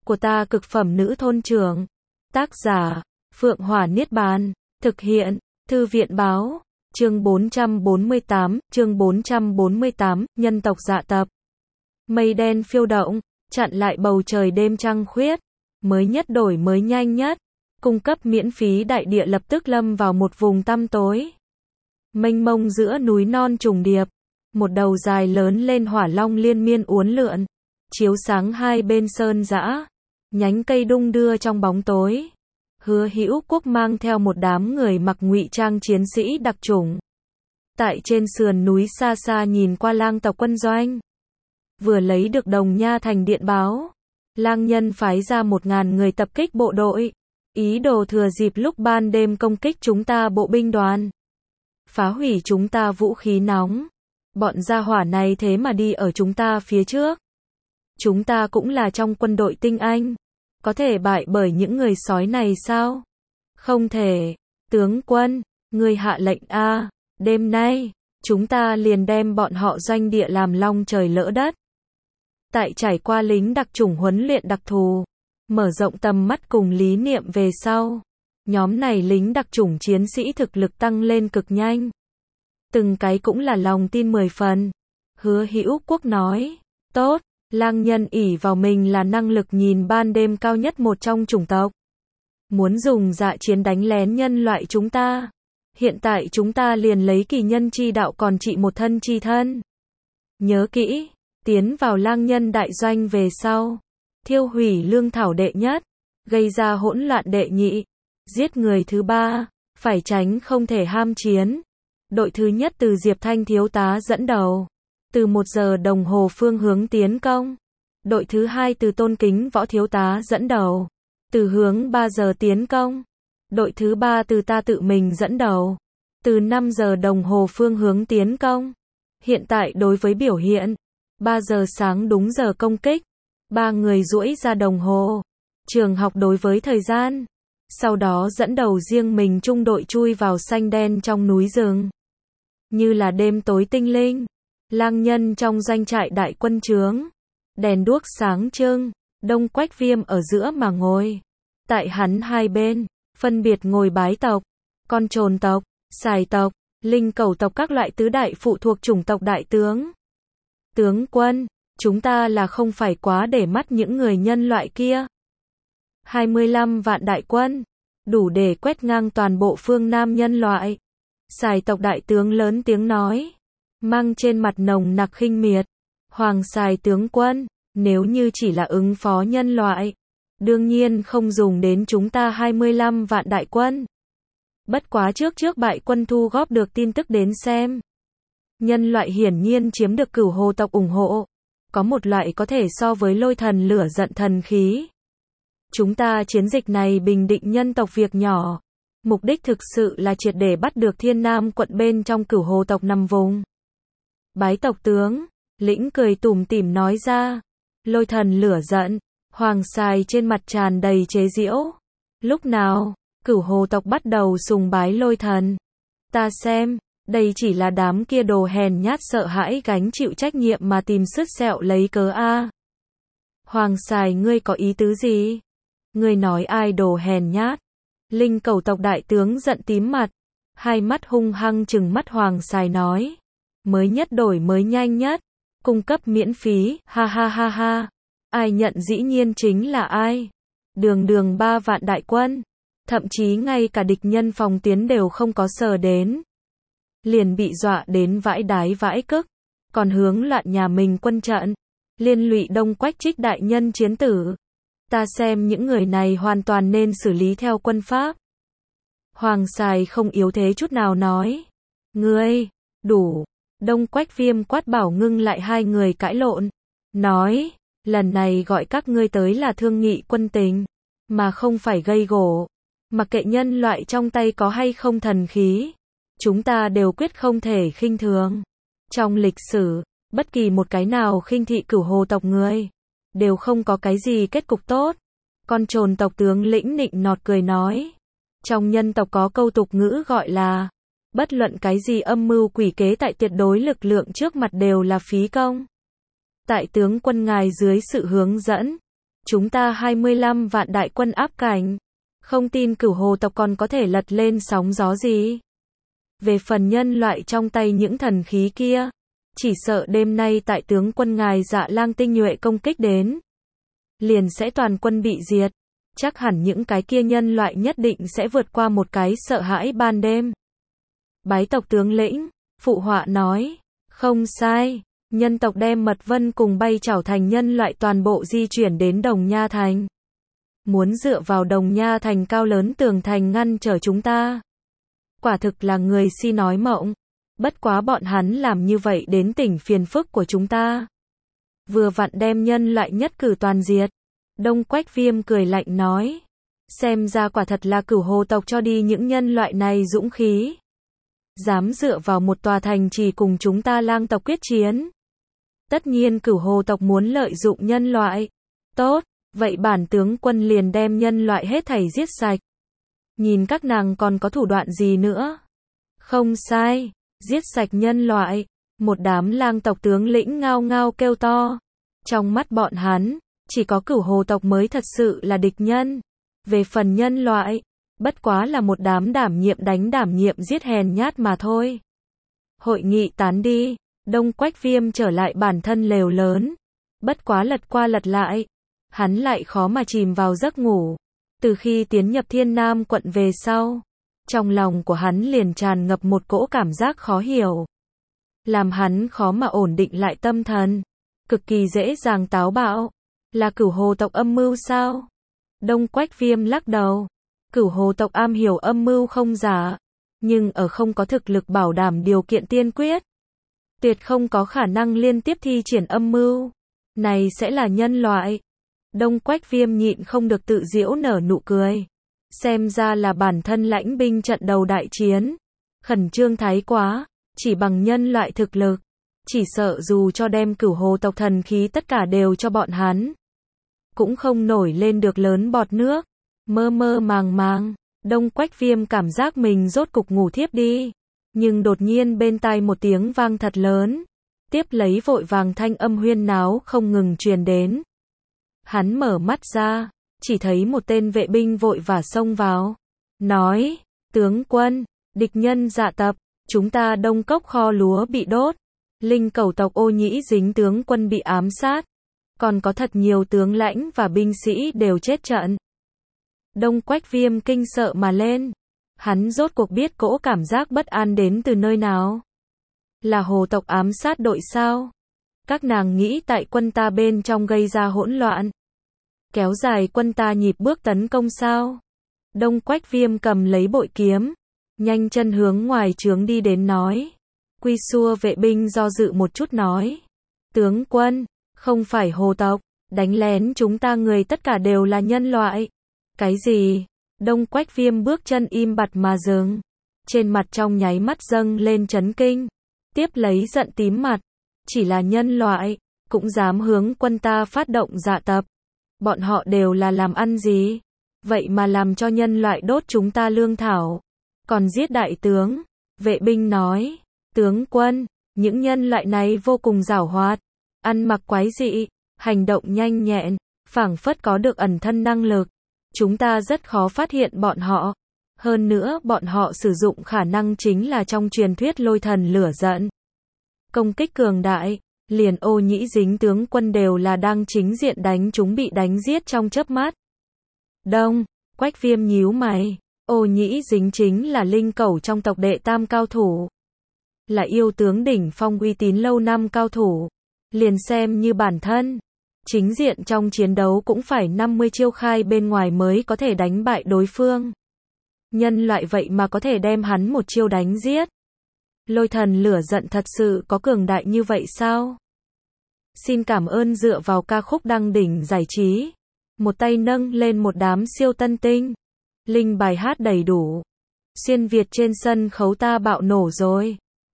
của ta cực phẩm nữ thôn trưởng. Tác giả, Phượng Hỏa Niết Bàn. Thực hiện, Thư viện báo. Chương 448, nhân tộc dạ tập. Mây đen phiêu động, chặn lại bầu trời đêm trăng khuyết. Mới nhất đổi mới nhanh nhất. Cung cấp miễn phí đại địa lập tức lâm vào một vùng tăm tối. Mênh mông giữa núi non trùng điệp. Một đầu dài lớn lên hỏa long liên miên uốn lượn. Chiếu sáng hai bên sơn dã. Nhánh cây đung đưa trong bóng tối. Hứa Hữu Quốc mang theo một đám người mặc ngụy trang chiến sĩ đặc chủng. Tại trên sườn núi xa xa nhìn qua lang tộc quân doanh. Vừa lấy được Đồng Nha thành điện báo. Lang nhân phái ra 1000 người tập kích bộ đội. Ý đồ thừa dịp lúc ban đêm công kích chúng ta bộ binh đoàn. Phá hủy chúng ta vũ khí nóng. Bọn gia hỏa này thế mà đi ở chúng ta phía trước. Chúng ta cũng là trong quân đội tinh anh. Có thể bại bởi những người sói này sao? Không thể. Tướng quân, người hạ lệnh a, đêm nay, chúng ta liền đem bọn họ doanh địa làm long trời lỡ đất. Tại trải qua lính đặc chủng huấn luyện đặc thù, mở rộng tầm mắt cùng lý niệm về sau. Nhóm này lính đặc chủng chiến sĩ thực lực tăng lên cực nhanh. Từng cái cũng là lòng tin 10 phần. Hứa Hữu Quốc nói, tốt, lang nhân ỷ vào mình là năng lực nhìn ban đêm cao nhất một trong chủng tộc. Muốn dùng dạ chiến đánh lén nhân loại chúng ta. Hiện tại chúng ta liền lấy kỳ nhân chi đạo còn trị một thân chi thân. Nhớ kỹ, tiến vào lang nhân đại doanh về sau. Thiêu hủy lương thảo đệ nhất. Gây ra hỗn loạn đệ nhị. Giết người thứ ba. Phải tránh không thể ham chiến. Đội thứ nhất từ Diệp Thanh thiếu tá dẫn đầu. Từ 1 giờ đồng hồ phương hướng tiến công. Đội thứ hai từ Tôn Kính Võ thiếu tá dẫn đầu. Từ hướng 3 giờ tiến công. Đội thứ ba từ ta tự mình dẫn đầu. Từ 5 giờ đồng hồ phương hướng tiến công. Hiện tại đối với biểu hiện. 3 giờ sáng đúng giờ công kích. 3 người duỗi ra đồng hồ. Trường học đối với thời gian. Sau đó dẫn đầu riêng mình trung đội chui vào xanh đen trong núi rừng. Như là đêm tối tinh linh. Lang nhân trong doanh trại đại quân trướng. Đèn đuốc sáng trưng. Đông Quách Viêm ở giữa mà ngồi. Tại hắn hai bên, phân biệt ngồi bái tộc, con trồn tộc, sài tộc, linh cẩu tộc các loại tứ đại phụ thuộc chủng tộc đại tướng. Tướng quân, chúng ta là không phải quá để mắt những người nhân loại kia. 25 vạn đại quân, đủ để quét ngang toàn bộ phương Nam nhân loại. Sài tộc đại tướng lớn tiếng nói, mang trên mặt nồng nặc khinh miệt. Hoàng Sài tướng quân, nếu như chỉ là ứng phó nhân loại, đương nhiên không dùng đến chúng ta 25 vạn đại quân. Bất quá trước bại quân thu góp được tin tức đến xem. Nhân loại hiển nhiên chiếm được Cửu Hồ tộc ủng hộ. Có một loại có thể so với lôi thần lửa giận thần khí. Chúng ta chiến dịch này bình định nhân tộc việc nhỏ. Mục đích thực sự là triệt để bắt được Thiên Nam quận bên trong Cửu Hồ tộc nằm vùng. Bái tộc tướng, Lĩnh cười tủm tỉm nói ra. Lôi thần lửa giận. Hoàng Sài trên mặt tràn đầy chế giễu. Lúc nào, Cửu Hồ tộc bắt đầu sùng bái lôi thần. Ta xem, đây chỉ là đám kia đồ hèn nhát sợ hãi gánh chịu trách nhiệm mà tìm sứt sẹo lấy cớ a. Hoàng Sài ngươi có ý tứ gì? Ngươi nói ai đồ hèn nhát? Linh cẩu tộc đại tướng giận tím mặt. Hai mắt hung hăng trừng mắt Hoàng Sài nói. Mới nhất đổi mới nhanh nhất. Cung cấp miễn phí, ha ha ha ha. Ai nhận dĩ nhiên chính là ai? Đường 3 vạn đại quân. Thậm chí ngay cả địch nhân phòng tiến đều không có sờ đến. Liền bị dọa đến vãi đái vãi cức. Còn hướng loạn nhà mình quân trận. Liên lụy Đông Quách Trích đại nhân chiến tử. Ta xem những người này hoàn toàn nên xử lý theo quân pháp. Hoàng Sài không yếu thế chút nào nói. Ngươi, đủ. Đông Quách Viêm quát bảo ngưng lại hai người cãi lộn. Nói, lần này gọi các ngươi tới là thương nghị quân tình. Mà không phải gây gổ. Mặc kệ nhân loại trong tay có hay không thần khí. Chúng ta đều quyết không thể khinh thường. Trong lịch sử, bất kỳ một cái nào khinh thị Cửu Hồ tộc người. Đều không có cái gì kết cục tốt. Con trồn tộc tướng Lĩnh nịnh nọt cười nói. Trong nhân tộc có câu tục ngữ gọi là. Bất luận cái gì âm mưu quỷ kế tại tuyệt đối lực lượng trước mặt đều là phí công. Tại tướng quân ngài dưới sự hướng dẫn. chúng ta 25 vạn đại quân áp cảnh. Không tin Cửu Hồ tộc còn có thể lật lên sóng gió gì. Về phần nhân loại trong tay những thần khí kia, chỉ sợ đêm nay tại tướng quân ngài Dạ Lang tinh nhuệ công kích đến, liền sẽ toàn quân bị diệt. Chắc hẳn những cái kia nhân loại nhất định sẽ vượt qua một cái sợ hãi ban đêm. Bái tộc tướng lĩnh, phụ họa nói, không sai, nhân tộc đem Mật Vân cùng Bay Chảo Thành nhân loại toàn bộ di chuyển đến Đồng Nha Thành. Muốn dựa vào Đồng Nha Thành cao lớn tường thành ngăn trở chúng ta. Quả thực là người si nói mộng. Bất quá bọn hắn làm như vậy đến tỉnh phiền phức của chúng ta. Vừa vặn đem nhân loại nhất cử toàn diệt. Đông Quách Viêm cười lạnh nói. Xem ra quả thật là Cửu Hồ tộc cho đi những nhân loại này dũng khí. Dám dựa vào một tòa thành trì cùng chúng ta Lang tộc quyết chiến. Tất nhiên Cửu Hồ tộc muốn lợi dụng nhân loại. Tốt, vậy bản tướng quân liền đem nhân loại hết thảy giết sạch. Nhìn các nàng còn có thủ đoạn gì nữa? Không sai, giết sạch nhân loại. Một đám Lang tộc tướng lĩnh ngao ngao kêu to. Trong mắt bọn hắn, chỉ có Cửu Hồ tộc mới thật sự là địch nhân. Về phần nhân loại, bất quá là một đám đảm nhiệm giết hèn nhát mà thôi. Hội nghị tán đi, Đông Quách Viêm trở lại bản thân lều lớn. Bất quá lật qua lật lại, hắn lại khó mà chìm vào giấc ngủ. Từ khi tiến nhập Thiên Nam quận về sau, trong lòng của hắn liền tràn ngập một cỗ cảm giác khó hiểu. Làm hắn khó mà ổn định lại tâm thần. Cực kỳ dễ dàng táo bạo. Là Cửu Hồ tộc âm mưu sao? Đông Quách Viêm lắc đầu. Cửu Hồ tộc am hiểu âm mưu không giả. Nhưng ở không có thực lực bảo đảm điều kiện tiên quyết. Tuyệt không có khả năng liên tiếp thi triển âm mưu. Này sẽ là nhân loại. Đông Quách Viêm nhịn không được tự giễu nở nụ cười. Xem ra là bản thân lãnh binh trận đầu đại chiến. Khẩn trương thái quá. Chỉ bằng nhân loại thực lực. Chỉ sợ dù cho đem Cửu Hồ tộc thần khí tất cả đều cho bọn hắn. Cũng không nổi lên được lớn bọt nước. Mơ mơ màng màng. Đông Quách Viêm cảm giác mình rốt cục ngủ thiếp đi. Nhưng đột nhiên bên tai một tiếng vang thật lớn. Tiếp lấy vội vàng thanh âm huyên náo không ngừng truyền đến. Hắn mở mắt ra, chỉ thấy một tên vệ binh vội vã xông vào. Nói, tướng quân, địch nhân dạ tập, chúng ta Đông Cốc kho lúa bị đốt. Linh Cẩu tộc Ô Nhĩ Dính tướng quân bị ám sát. Còn có thật nhiều tướng lãnh và binh sĩ đều chết trận. Đông Quách Viêm kinh sợ mà lên. Hắn rốt cuộc biết cỗ cảm giác bất an đến từ nơi nào. Là Hồ tộc ám sát đội sao? Các nàng nghĩ tại quân ta bên trong gây ra hỗn loạn. Kéo dài quân ta nhịp bước tấn công sao? Đông Quách Viêm cầm lấy bội kiếm. Nhanh chân hướng ngoài trướng đi đến nói. Quy xua vệ binh do dự một chút nói. Tướng quân, không phải Hồ tộc, đánh lén chúng ta người tất cả đều là nhân loại. Cái gì? Đông Quách Viêm bước chân im bặt mà dừng. Trên mặt trong nháy mắt dâng lên chấn kinh. Tiếp lấy giận tím mặt. Chỉ là nhân loại, cũng dám hướng quân ta phát động dạ tập. Bọn họ đều là làm ăn gì? Vậy mà làm cho nhân loại đốt chúng ta lương thảo. Còn giết đại tướng. Vệ binh nói. Tướng quân, những nhân loại này vô cùng giảo hoạt. Ăn mặc quái dị, hành động nhanh nhẹn, phảng phất có được ẩn thân năng lực. Chúng ta rất khó phát hiện bọn họ. Hơn nữa bọn họ sử dụng khả năng chính là trong truyền thuyết lôi thần lửa giận. Công kích cường đại, liền Ô Nhĩ Dính tướng quân đều là đang chính diện đánh chúng bị đánh giết trong chớp mắt. Đông Quách Viêm nhíu mày. Ô Nhĩ Dính chính là Linh Cẩu trong tộc đệ tam cao thủ. Là yêu tướng đỉnh phong uy tín lâu năm cao thủ. Liền xem như bản thân. Chính diện trong chiến đấu cũng phải 50 chiêu khai bên ngoài mới có thể đánh bại đối phương. Nhân loại vậy mà có thể đem hắn một chiêu đánh giết. Lôi thần lửa giận thật sự có cường đại như vậy sao? Xin cảm ơn dựa vào ca khúc đăng đỉnh giải trí. Một tay nâng lên một đám siêu tân tinh. Linh bài hát đầy đủ. Xuyên Việt trên sân khấu ta bạo nổ rồi.